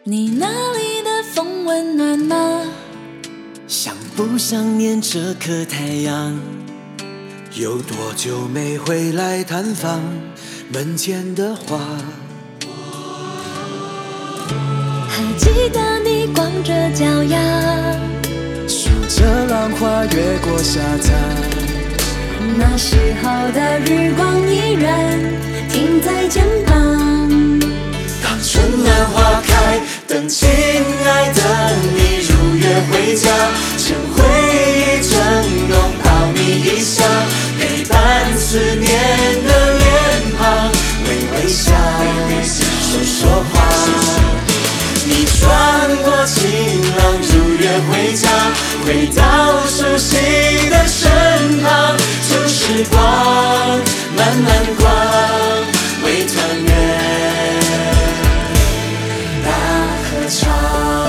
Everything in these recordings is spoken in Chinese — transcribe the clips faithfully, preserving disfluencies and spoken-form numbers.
你那里的风温暖吗？ 想不想念这颗太阳？有多久没回来探访门前的花？ 还记得你光着脚丫， 数着浪花越过沙滩。 那时候的日光依然停在肩膀。 当春暖花开，等亲爱的你如约回家，趁回忆正浓，抱你一下，陪伴思念的脸庞，微微笑，说说话。你穿过晴朗，如约回家，回到熟悉的身旁，旧时光慢慢光，为团圆大合唱。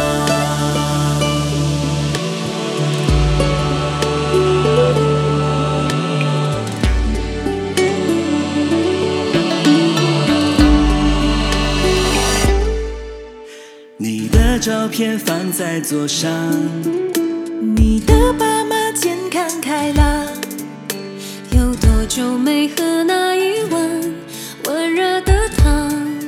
你的照片放在桌上， 你的爸妈健康开朗，有多久没喝那一碗温热的汤？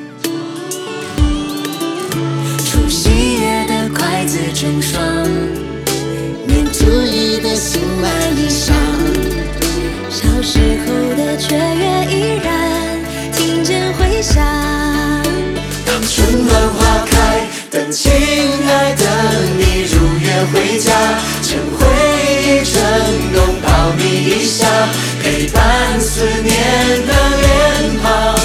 除夕夜的筷子成双，年初一的新买衣裳，小时候的雀跃依然听见回响。 当春暖花开，等亲爱的你如约回家，趁回忆正浓，抱你一下，陪伴思念的脸庞，